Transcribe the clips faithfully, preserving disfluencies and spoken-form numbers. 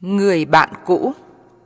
Người bạn cũ.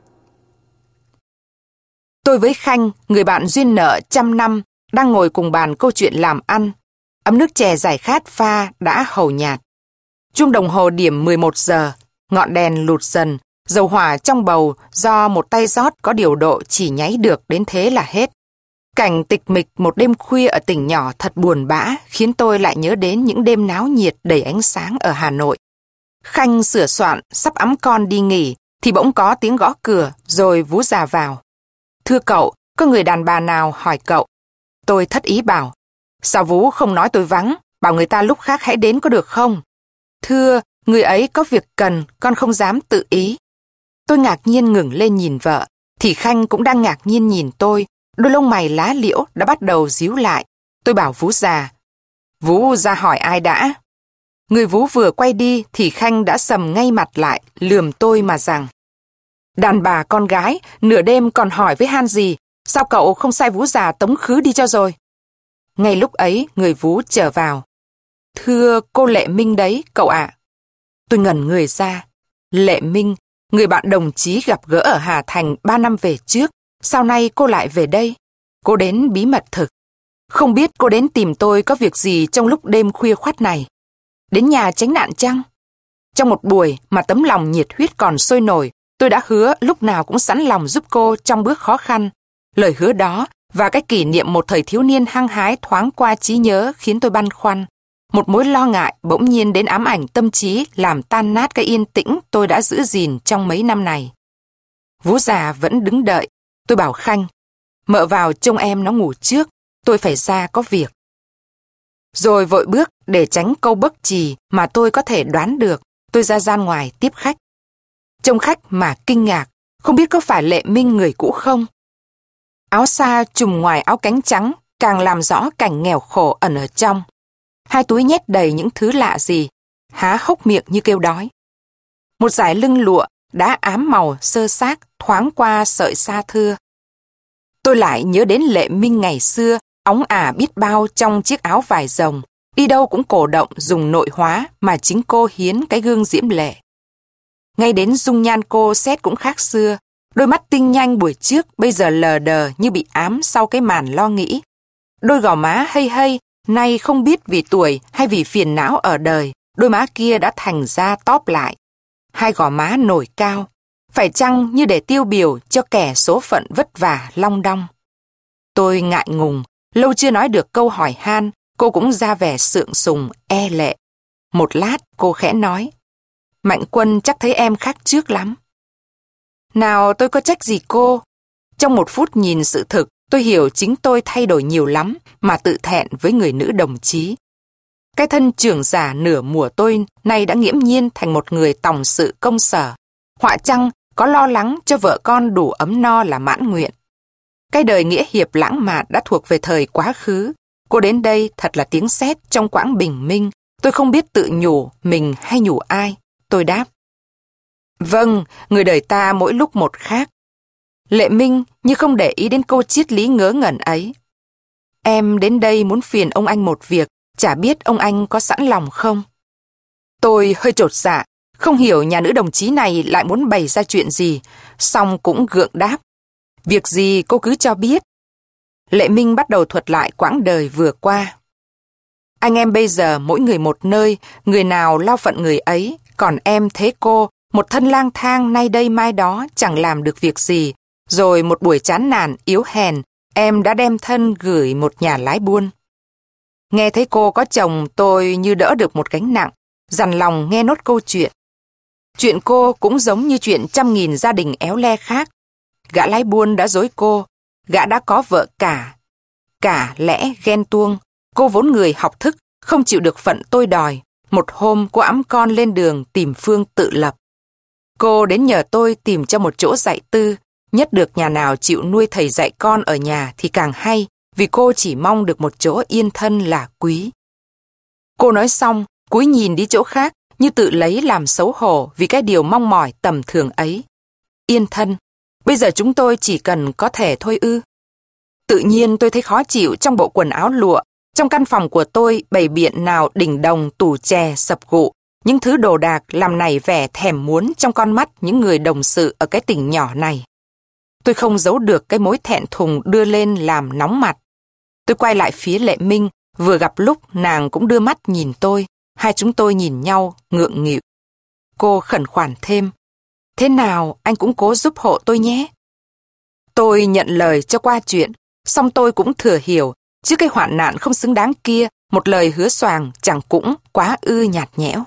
Tôi với Khanh, người bạn duyên nợ trăm năm, đang ngồi cùng bàn câu chuyện làm ăn. Ấm nước chè giải khát pha đã hầu nhạt. Chuông đồng hồ điểm mười một giờ, ngọn đèn lụt dần, dầu hỏa trong bầu do một tay rót có điều độ chỉ nháy được đến thế là hết. Cảnh tịch mịch một đêm khuya ở tỉnh nhỏ thật buồn bã, khiến tôi lại nhớ đến những đêm náo nhiệt đầy ánh sáng ở Hà Nội. Khanh sửa soạn, sắp ẵm con đi nghỉ, thì bỗng có tiếng gõ cửa, rồi Vú già vào. Thưa cậu, có người đàn bà nào hỏi cậu? Tôi thất ý bảo, sao Vú không nói tôi vắng, bảo người ta lúc khác hãy đến có được không? Thưa, người ấy có việc cần, con không dám tự ý. Tôi ngạc nhiên ngẩng lên nhìn vợ, thì Khanh cũng đang ngạc nhiên nhìn tôi, đôi lông mày lá liễu đã bắt đầu díu lại. Tôi bảo Vú già, Vú ra hỏi ai đã? Người Vú vừa quay đi thì Khanh đã sầm ngay mặt lại, lườm tôi mà rằng, đàn bà con gái, nửa đêm còn hỏi với han gì, sao cậu không sai Vú già tống khứ đi cho rồi? Ngay lúc ấy, người Vú trở vào. Thưa cô Lệ Minh đấy, cậu ạ. Tôi ngẩn người ra. Lệ Minh, người bạn đồng chí gặp gỡ ở Hà Thành ba năm về trước, sao nay cô lại về đây? Cô đến bí mật thực. Không biết cô đến tìm tôi có việc gì trong lúc đêm khuya khoắt này? Đến nhà tránh nạn chăng? Trong một buổi mà tấm lòng nhiệt huyết còn sôi nổi, tôi đã hứa lúc nào cũng sẵn lòng giúp cô trong bước khó khăn. Lời hứa đó và cái kỷ niệm một thời thiếu niên hăng hái thoáng qua trí nhớ khiến tôi băn khoăn. Một mối lo ngại bỗng nhiên đến ám ảnh tâm trí, làm tan nát cái yên tĩnh tôi đã giữ gìn trong mấy năm này. Vú già vẫn đứng đợi. Tôi bảo Khanh, mợ vào trông em nó ngủ trước, tôi phải ra có việc. Rồi vội bước để tránh câu bấc trì mà tôi có thể đoán được, tôi ra gian ngoài tiếp khách. Trông khách mà kinh ngạc, không biết có phải Lệ Minh người cũ không? Áo sa trùm ngoài áo cánh trắng càng làm rõ cảnh nghèo khổ ẩn ở trong. Hai túi nhét đầy những thứ lạ gì, há hốc miệng như kêu đói. Một dải lưng lụa đã ám màu sơ xác thoáng qua sợi sa thưa. Tôi lại nhớ đến Lệ Minh ngày xưa, óng ả biết bao trong chiếc áo vải rồng, đi đâu cũng cổ động dùng nội hóa mà chính cô hiến cái gương diễm lệ. Ngay đến dung nhan cô xét cũng khác xưa, đôi mắt tinh nhanh buổi trước bây giờ lờ đờ như bị ám sau cái màn lo nghĩ. Đôi gò má hây hây, nay không biết vì tuổi hay vì phiền não ở đời, đôi má kia đã thành ra tóp lại. Hai gò má nổi cao, phải chăng như để tiêu biểu cho kẻ số phận vất vả long đong. Tôi ngại ngùng, lâu chưa nói được câu hỏi han, cô cũng ra vẻ sượng sùng, e lệ. Một lát cô khẽ nói, Mạnh Quân chắc thấy em khác trước lắm. Nào tôi có trách gì cô? Trong một phút nhìn sự thực, tôi hiểu chính tôi thay đổi nhiều lắm mà tự thẹn với người nữ đồng chí. Cái thân trưởng giả nửa mùa tôi nay đã nghiễm nhiên thành một người tòng sự công sở. Họa chăng có lo lắng cho vợ con đủ ấm no là mãn nguyện. Cái đời nghĩa hiệp lãng mạn đã thuộc về thời quá khứ. Cô đến đây thật là tiếng sét trong quãng bình minh. Tôi không biết tự nhủ mình hay nhủ ai. Tôi đáp. Vâng, người đời ta mỗi lúc một khác. Lệ Minh như không để ý đến câu triết lý ngớ ngẩn ấy. Em đến đây muốn phiền ông anh một việc, chả biết ông anh có sẵn lòng không? Tôi hơi chột dạ, không hiểu nhà nữ đồng chí này lại muốn bày ra chuyện gì, song cũng gượng đáp. Việc gì cô cứ cho biết. Lệ Minh bắt đầu thuật lại quãng đời vừa qua. Anh em bây giờ mỗi người một nơi, người nào lo phận người ấy, còn em thế cô, một thân lang thang nay đây mai đó chẳng làm được việc gì. Rồi một buổi chán nản, yếu hèn, em đã đem thân gửi một nhà lái buôn. Nghe thấy cô có chồng tôi như đỡ được một gánh nặng, dằn lòng nghe nốt câu chuyện. Chuyện cô cũng giống như chuyện trăm nghìn gia đình éo le khác. Gã lái buôn đã dối cô, gã đã có vợ cả. Cả lẽ ghen tuông, cô vốn người học thức, không chịu được phận tôi đòi. Một hôm cô ẵm con lên đường tìm phương tự lập. Cô đến nhờ tôi tìm cho một chỗ dạy tư, nhất được nhà nào chịu nuôi thầy dạy con ở nhà thì càng hay, vì cô chỉ mong được một chỗ yên thân là quý. Cô nói xong, cúi nhìn đi chỗ khác, như tự lấy làm xấu hổ vì cái điều mong mỏi tầm thường ấy. Yên thân, bây giờ chúng tôi chỉ cần có thể thôi ư. Tự nhiên tôi thấy khó chịu trong bộ quần áo lụa, trong căn phòng của tôi bày biện nào đỉnh đồng tủ chè sập gụ, những thứ đồ đạc làm nảy vẻ thèm muốn trong con mắt những người đồng sự ở cái tỉnh nhỏ này. Tôi không giấu được cái mối thẹn thùng đưa lên làm nóng mặt. Tôi quay lại phía Lệ Minh, vừa gặp lúc nàng cũng đưa mắt nhìn tôi, hai chúng tôi nhìn nhau ngượng nghịu. Cô khẩn khoản thêm, thế nào anh cũng cố giúp hộ tôi nhé. Tôi nhận lời cho qua chuyện, song tôi cũng thừa hiểu, trước cái hoạn nạn không xứng đáng kia, một lời hứa xoàng chẳng cũng quá ư nhạt nhẽo.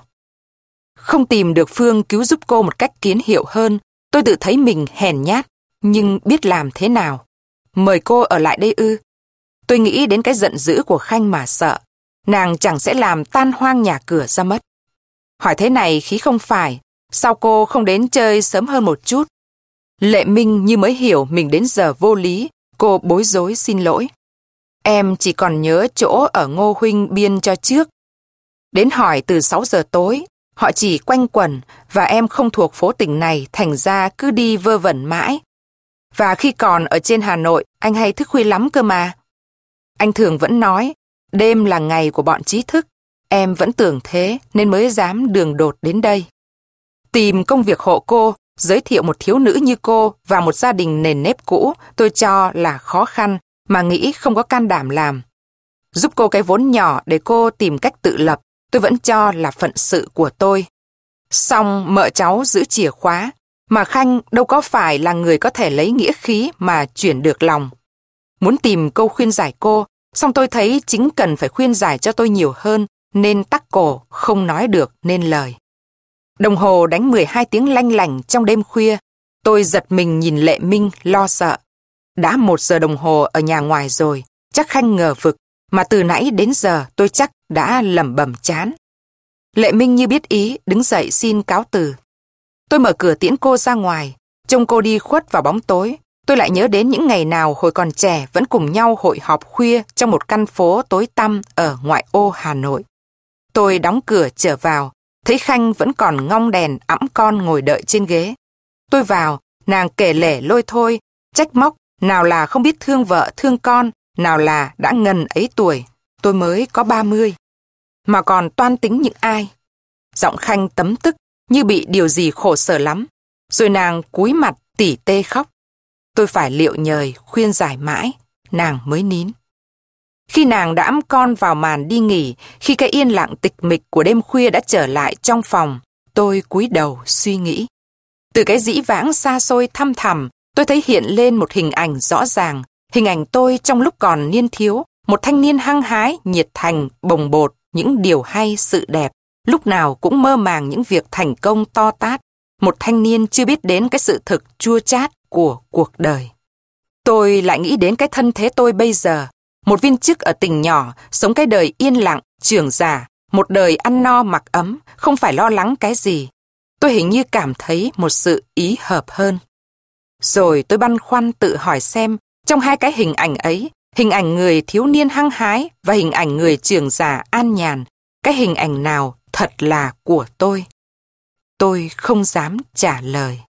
Không tìm được phương cứu giúp cô một cách kiến hiệu hơn, tôi tự thấy mình hèn nhát, nhưng biết làm thế nào. Mời cô ở lại đây ư? Tôi nghĩ đến cái giận dữ của Khanh mà sợ, nàng chẳng sẽ làm tan hoang nhà cửa ra mất. Hỏi thế này khí không phải, sao cô không đến chơi sớm hơn một chút? Lệ Minh như mới hiểu mình đến giờ vô lý, cô bối rối xin lỗi. Em chỉ còn nhớ chỗ ở Ngô Huynh biên cho trước. Đến hỏi từ sáu giờ tối, họ chỉ quanh quẩn và em không thuộc phố tỉnh này, thành ra cứ đi vơ vẩn mãi. Và khi còn ở trên Hà Nội, anh hay thức khuya lắm cơ mà. Anh thường vẫn nói, đêm là ngày của bọn trí thức. Em vẫn tưởng thế nên mới dám đường đột đến đây. Tìm công việc hộ cô, giới thiệu một thiếu nữ như cô và một gia đình nền nếp cũ tôi cho là khó khăn mà nghĩ không có can đảm làm. Giúp cô cái vốn nhỏ để cô tìm cách tự lập, tôi vẫn cho là phận sự của tôi. Xong mợ cháu giữ chìa khóa, mà Khanh đâu có phải là người có thể lấy nghĩa khí mà chuyển được lòng. Muốn tìm câu khuyên giải cô, song tôi thấy chính cần phải khuyên giải cho tôi nhiều hơn, nên tắc cổ không nói được nên lời. Đồng hồ đánh mười hai tiếng lanh lành trong đêm khuya, tôi giật mình nhìn Lệ Minh lo sợ. Đã một giờ đồng hồ ở nhà ngoài rồi, chắc Khanh ngờ vực, mà từ nãy đến giờ tôi chắc đã lẩm bẩm chán. Lệ Minh như biết ý, đứng dậy xin cáo từ. Tôi mở cửa tiễn cô ra ngoài, trông cô đi khuất vào bóng tối. Tôi lại nhớ đến những ngày nào hồi còn trẻ vẫn cùng nhau hội họp khuya trong một căn phố tối tăm ở ngoại ô Hà Nội. Tôi đóng cửa trở vào, thấy Khanh vẫn còn ngong đèn ẵm con ngồi đợi trên ghế. Tôi vào, nàng kể lể lôi thôi, trách móc, nào là không biết thương vợ thương con, nào là đã ngần ấy tuổi, tôi mới có ba mươi. Mà còn toan tính những ai. Giọng Khanh tấm tức, như bị điều gì khổ sở lắm. Rồi nàng cúi mặt tỉ tê khóc. Tôi phải liệu nhời, khuyên giải mãi, nàng mới nín. Khi nàng đã ẵm con vào màn đi nghỉ, khi cái yên lặng tịch mịch của đêm khuya đã trở lại trong phòng, tôi cúi đầu suy nghĩ. Từ cái dĩ vãng xa xôi thăm thẳm, tôi thấy hiện lên một hình ảnh rõ ràng, hình ảnh tôi trong lúc còn niên thiếu, một thanh niên hăng hái, nhiệt thành, bồng bột, những điều hay, sự đẹp, lúc nào cũng mơ màng những việc thành công to tát, một thanh niên chưa biết đến cái sự thực chua chát của cuộc đời. Tôi lại nghĩ đến cái thân thế tôi bây giờ, một viên chức ở tỉnh nhỏ, sống cái đời yên lặng, trưởng giả, một đời ăn no mặc ấm, không phải lo lắng cái gì. Tôi hình như cảm thấy một sự ý hợp hơn. Rồi tôi băn khoăn tự hỏi xem, trong hai cái hình ảnh ấy, hình ảnh người thiếu niên hăng hái và hình ảnh người trưởng giả an nhàn, cái hình ảnh nào thật là của tôi? Tôi không dám trả lời.